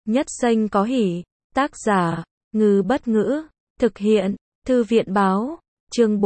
Nhất xanh có hỉ. Tác giả, Ngư Bất Ngữ. Thực hiện, Thư viện Báo. Chương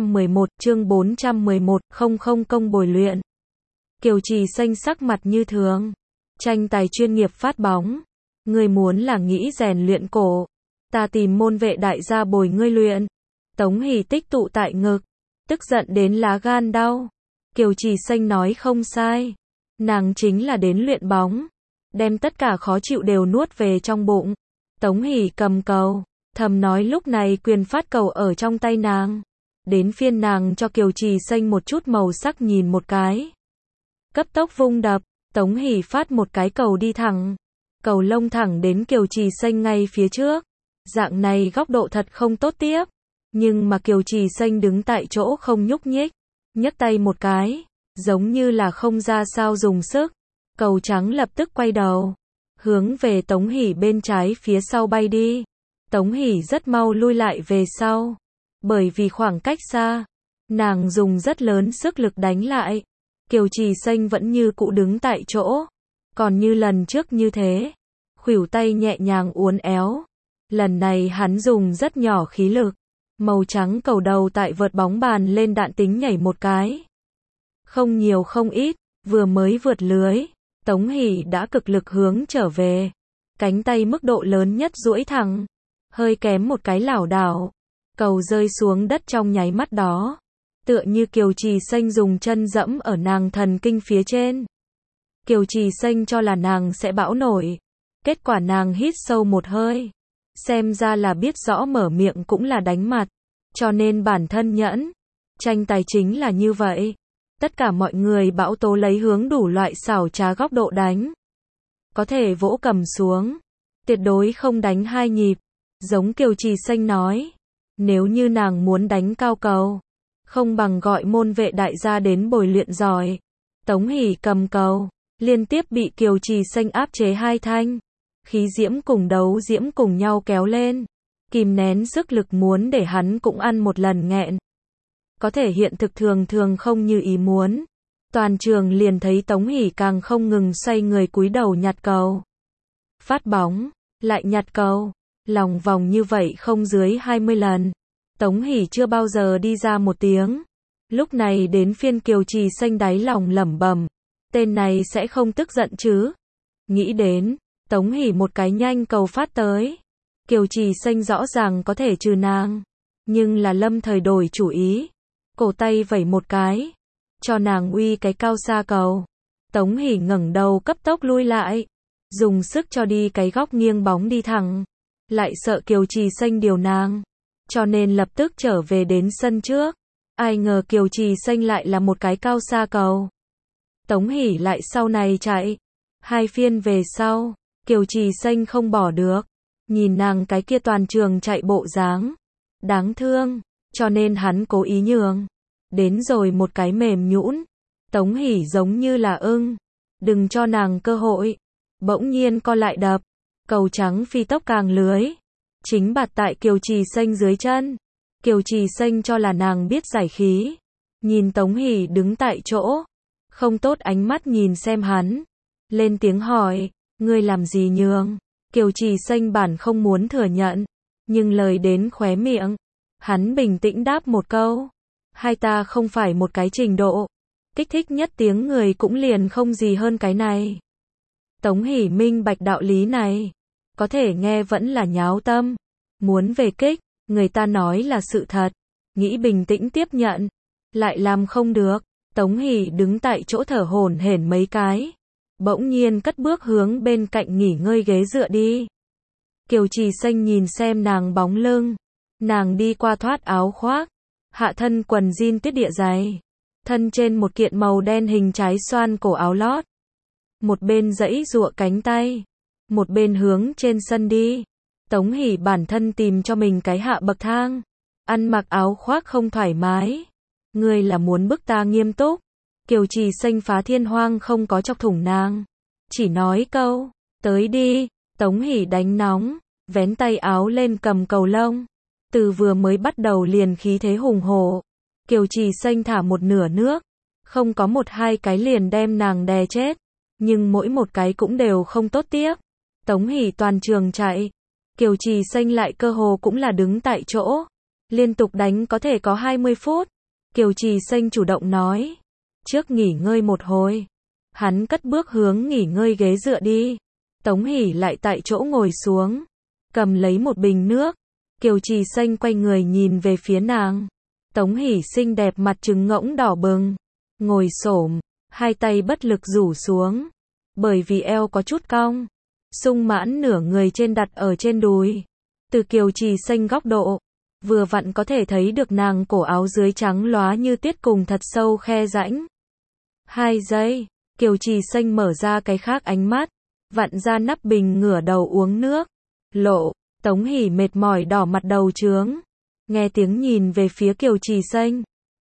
411, không công bồi luyện. Kiều Trì Xanh sắc mặt như thường. Tranh tài chuyên nghiệp phát bóng. Ngươi muốn là nghĩ rèn luyện cổ. Ta tìm môn vệ đại gia bồi ngươi luyện. Tống Hỷ tích tụ tại ngực. Tức giận đến lá gan đau. Kiều Trì Xanh nói không sai. Nàng chính là đến luyện bóng. Đem tất cả khó chịu đều nuốt về trong bụng. Tống Hỷ cầm cầu. Thầm nói lúc này quyền phát cầu ở trong tay nàng. Đến phiên nàng cho Kiều Trì Xanh một chút màu sắc nhìn một cái. Cấp tốc vung đập. Tống Hỷ phát một cái cầu đi thẳng. Cầu lông thẳng đến Kiều Trì Xanh ngay phía trước. Dạng này góc độ thật không tốt tiếp. Nhưng mà Kiều Trì Xanh đứng tại chỗ không nhúc nhích. Nhấc tay một cái. Giống như là không ra sao dùng sức. Cầu trắng lập tức quay đầu. Hướng về Tống Hỷ bên trái phía sau bay đi. Tống Hỷ rất mau lui lại về sau. Bởi vì khoảng cách xa. Nàng dùng rất lớn sức lực đánh lại. Kiều Trì Xanh vẫn như cũ đứng tại chỗ. Còn như lần trước như thế. Khuỷu tay nhẹ nhàng uốn éo. Lần này hắn dùng rất nhỏ khí lực. Màu trắng cầu đầu tại vợt bóng bàn lên đạn tính nhảy một cái. Không nhiều không ít, vừa mới vượt lưới. Tống Hỷ đã cực lực hướng trở về. Cánh tay mức độ lớn nhất duỗi thẳng. Hơi kém một cái lảo đảo. Cầu rơi xuống đất trong nháy mắt đó. Tựa như Kiều Trì Xanh dùng chân dẫm ở nàng thần kinh phía trên. Kiều Trì Xanh cho là nàng sẽ bão nổi. Kết quả nàng hít sâu một hơi. Xem ra là biết rõ mở miệng cũng là đánh mặt. Cho nên bản thân nhẫn. Tranh tài chính là như vậy. Tất cả mọi người bão tố lấy hướng đủ loại xảo trá góc độ đánh. Có thể vỗ cầm xuống. Tuyệt đối không đánh hai nhịp. Giống Kiều Trì Xanh nói. Nếu như nàng muốn đánh cao cầu. Không bằng gọi môn vệ đại gia đến bồi luyện giỏi. Tống Hỷ cầm cầu. Liên tiếp bị Kiều Trì Xanh áp chế hai thanh. Khí diễm cùng đấu diễm cùng nhau kéo lên. Kìm nén sức lực muốn để hắn cũng ăn một lần nghẹn. Có thể hiện thực thường thường không như ý muốn. Toàn trường liền thấy Tống Hỷ càng không ngừng xoay người cúi đầu nhặt cầu. Phát bóng, lại nhặt cầu. Lòng vòng như vậy không dưới 20 lần. Tống Hỷ chưa bao giờ đi ra một tiếng. Lúc này đến phiên Kiều Trì Xanh đáy lòng lẩm bẩm. Tên này sẽ không tức giận chứ. Nghĩ đến, Tống Hỷ một cái nhanh cầu phát tới. Kiều Trì Xanh rõ ràng có thể trừ nàng. Nhưng là lâm thời đổi chủ ý. Cổ tay vẩy một cái. Cho nàng uy cái cao xa cầu. Tống Hỷ ngẩng đầu cấp tốc lui lại. Dùng sức cho đi cái góc nghiêng bóng đi thẳng. Lại sợ Kiều Trì Xanh điều nàng. Cho nên lập tức trở về đến sân trước. Ai ngờ Kiều Trì Xanh lại là một cái cao xa cầu. Tống Hỷ lại sau này chạy. Hai phiên về sau. Kiều Trì Xanh không bỏ được. Nhìn nàng cái kia toàn trường chạy bộ dáng. Đáng thương. Cho nên hắn cố ý nhường. Đến rồi một cái mềm nhũn. Tống Hỷ giống như là ưng. Đừng cho nàng cơ hội. Bỗng nhiên co lại đập. Cầu trắng phi tốc càng lưới. Chính bạt tại Kiều Trì Xanh dưới chân. Kiều Trì Xanh cho là nàng biết giải khí. Nhìn Tống Hỷ đứng tại chỗ. Không tốt ánh mắt nhìn xem hắn. Lên tiếng hỏi. Ngươi làm gì nhường? Kiều Trì Xanh bản không muốn thừa nhận. Nhưng lời đến khóe miệng. Hắn bình tĩnh đáp một câu. Hai ta không phải một cái trình độ. Kích thích nhất tiếng người cũng liền không gì hơn cái này. Tống Hỷ minh bạch đạo lý này. Có thể nghe vẫn là nháo tâm. Muốn về kích, người ta nói là sự thật. Nghĩ bình tĩnh tiếp nhận. Lại làm không được. Tống Hỷ đứng tại chỗ thở hổn hển mấy cái. Bỗng nhiên cất bước hướng bên cạnh nghỉ ngơi ghế dựa đi. Kiều Trì Xanh nhìn xem nàng bóng lưng. Nàng đi qua thoát áo khoác. Hạ thân quần jean tiết địa dày. Thân trên một kiện màu đen hình trái xoan cổ áo lót. Một bên giãy giụa cánh tay. Một bên hướng trên sân đi. Tống Hỷ bản thân tìm cho mình cái hạ bậc thang. Ăn mặc áo khoác không thoải mái. Ngươi là muốn bức ta nghiêm túc. Kiều Trì Xanh phá thiên hoang không có chọc thủng nàng. Chỉ nói câu. Tới đi. Tống Hỷ đánh nóng. Vén tay áo lên cầm cầu lông. Từ vừa mới bắt đầu liền khí thế hùng hổ. Kiều Trì Xanh thả một nửa nước. Không có một hai cái liền đem nàng đè chết. Nhưng mỗi một cái cũng đều không tốt tiếc. Tống Hỷ toàn trường chạy. Kiều Trì Xanh lại cơ hồ cũng là đứng tại chỗ. Liên tục đánh có thể có 20 phút. Kiều Trì Xanh chủ động nói. Trước nghỉ ngơi một hồi. Hắn cất bước hướng nghỉ ngơi ghế dựa đi. Tống Hỷ lại tại chỗ ngồi xuống. Cầm lấy một bình nước. Kiều Trì Xanh quay người nhìn về phía nàng. Tống Hỷ xinh đẹp mặt trứng ngỗng đỏ bừng. Ngồi xổm, hai tay bất lực rủ xuống. Bởi vì eo có chút cong. Sung mãn nửa người trên đặt ở trên đùi. Từ Kiều Trì Xanh góc độ, vừa vặn có thể thấy được nàng cổ áo dưới trắng lóa như tiết cùng thật sâu khe rãnh. 2 giây, Kiều Trì Xanh mở ra cái khác ánh mắt, vặn ra nắp bình ngửa đầu uống nước. Lộ, Tống Hỷ mệt mỏi đỏ mặt đầu trướng. Nghe tiếng nhìn về phía Kiều Trì Xanh.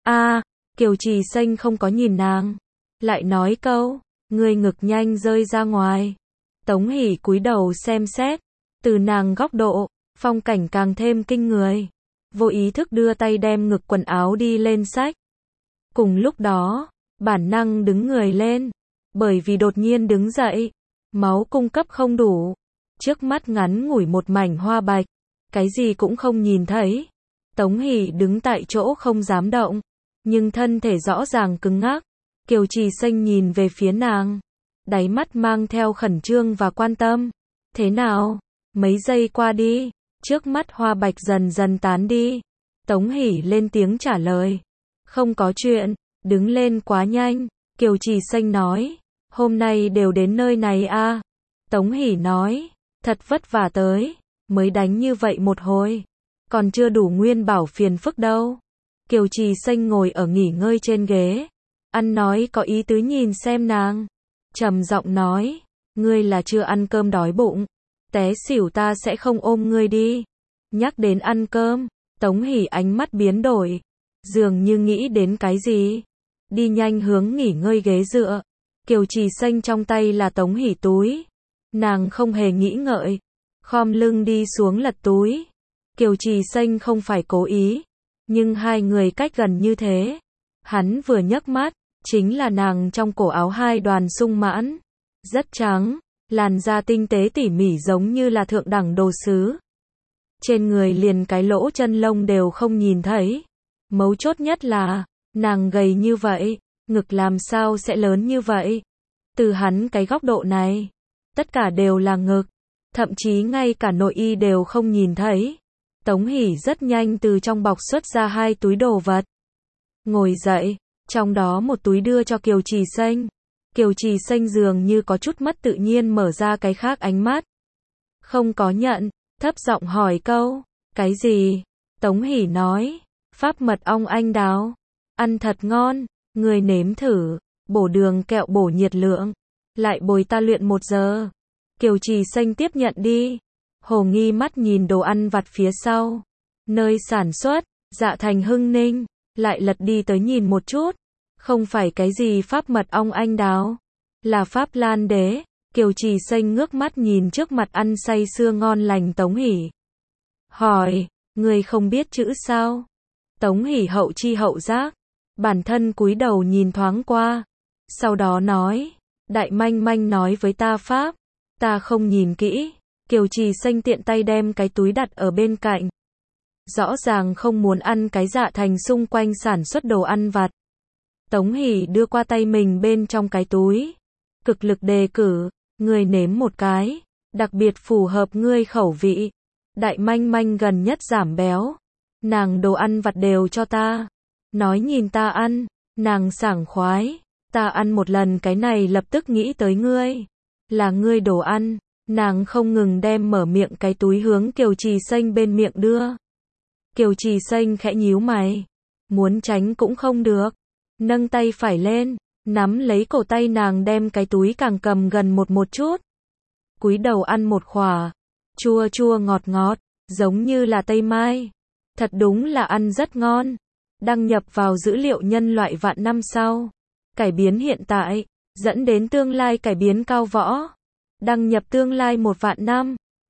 Kiều Trì Xanh không có nhìn nàng. Lại nói câu, người ngực nhanh rơi ra ngoài. Tống Hỷ cúi đầu xem xét. Từ nàng góc độ, phong cảnh càng thêm kinh người. Vô ý thức đưa tay đem ngực quần áo đi lên xách. Cùng lúc đó, bản năng đứng người lên. Bởi vì đột nhiên đứng dậy, máu cung cấp không đủ. Trước mắt ngắn ngủi một mảnh hoa bạch. Cái gì cũng không nhìn thấy. Tống Hỷ đứng tại chỗ không dám động. Nhưng thân thể rõ ràng cứng ngắc. Kiều Trì Xanh nhìn về phía nàng. Đáy mắt mang theo khẩn trương và quan tâm. Thế nào? Mấy giây qua đi. Trước mắt hoa bạch dần dần tán đi. Tống Hỷ lên tiếng trả lời. Không có chuyện. Đứng lên quá nhanh. Kiều Trì Xanh nói. Hôm nay đều đến nơi này à? Tống Hỷ nói. Thật vất vả tới. Mới đánh như vậy một hồi. Còn chưa đủ nguyên bảo phiền phức đâu. Kiều Trì Xanh ngồi ở nghỉ ngơi trên ghế. Ăn nói có ý tứ nhìn xem nàng. Trầm giọng nói. Ngươi là chưa ăn cơm đói bụng. Té xỉu ta sẽ không ôm ngươi đi. Nhắc đến ăn cơm. Tống Hỷ ánh mắt biến đổi. Dường như nghĩ đến cái gì. Đi nhanh hướng nghỉ ngơi ghế dựa. Kiều Trì Xanh trong tay là Tống Hỷ túi. Nàng không hề nghĩ ngợi. Khom lưng đi xuống lật túi. Kiều Trì Xanh không phải cố ý. Nhưng hai người cách gần như thế. Hắn vừa nhấc mắt. Chính là nàng trong cổ áo hai đoàn sung mãn. Rất trắng. Làn da tinh tế tỉ mỉ giống như là thượng đẳng đồ sứ. Trên người liền cái lỗ chân lông đều không nhìn thấy. Mấu chốt nhất là, nàng gầy như vậy, ngực làm sao sẽ lớn như vậy. Từ hắn cái góc độ này, tất cả đều là ngực. Thậm chí ngay cả nội y đều không nhìn thấy. Tống Hỷ rất nhanh từ trong bọc xuất ra 2 túi đồ vật. Ngồi dậy, trong đó một túi đưa cho Kiều Trì Xanh. Kiều Trì Xanh dường như có chút mất tự nhiên mở ra cái khác ánh mắt. Không có nhận, thấp giọng hỏi câu, cái gì? Tống Hỷ nói, pháp mật ong anh đào. Ăn thật ngon, người nếm thử, bổ đường kẹo bổ nhiệt lượng. Lại bồi ta luyện 1 giờ. Kiều Trì Xanh tiếp nhận đi. Hồ nghi mắt nhìn đồ ăn vặt phía sau. Nơi sản xuất, Dạ Thành Hưng Ninh. Lại lật đi tới nhìn một chút. Không phải cái gì pháp mật ong anh đào. Là pháp lan đế. Kiều Trì Xanh ngước mắt nhìn trước mặt ăn say sưa ngon lành Tống Hỷ. Hỏi, người không biết chữ sao? Tống Hỷ hậu chi hậu giác. Bản thân cúi đầu nhìn thoáng qua. Sau đó nói, đại manh manh nói với ta pháp. Ta không nhìn kỹ. Kiều Trì Xanh tiện tay đem cái túi đặt ở bên cạnh. Rõ ràng không muốn ăn cái Dạ Thành xung quanh sản xuất đồ ăn vặt. Tống Hỷ đưa qua tay mình bên trong cái túi. Cực lực đề cử, ngươi nếm một cái. Đặc biệt phù hợp ngươi khẩu vị. Đại manh manh gần nhất giảm béo. Nàng đồ ăn vặt đều cho ta. Nói nhìn ta ăn. Nàng sảng khoái. Ta ăn một lần cái này lập tức nghĩ tới ngươi. Là ngươi đồ ăn. Nàng không ngừng đem mở miệng cái túi hướng Kiều Trì Xanh bên miệng đưa. Kiều Trì Xanh khẽ nhíu mày. Muốn tránh cũng không được. Nâng tay phải lên. Nắm lấy cổ tay nàng đem cái túi càng cầm gần một chút. Cúi đầu ăn một khỏa. Chua chua ngọt ngọt. Giống như là tây mai. Thật đúng là ăn rất ngon. Đăng nhập vào dữ liệu nhân loại vạn năm sau. Cải biến hiện tại. Dẫn đến tương lai cải biến cao võ. Đăng nhập tương lai 1 vạn năm.